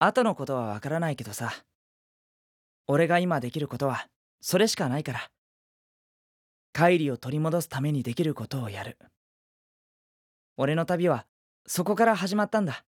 後のことはわからないけどさ、俺が今できることはそれしかないから、カイリを取り戻すためにできることをやる。俺の旅はそこから始まったんだ。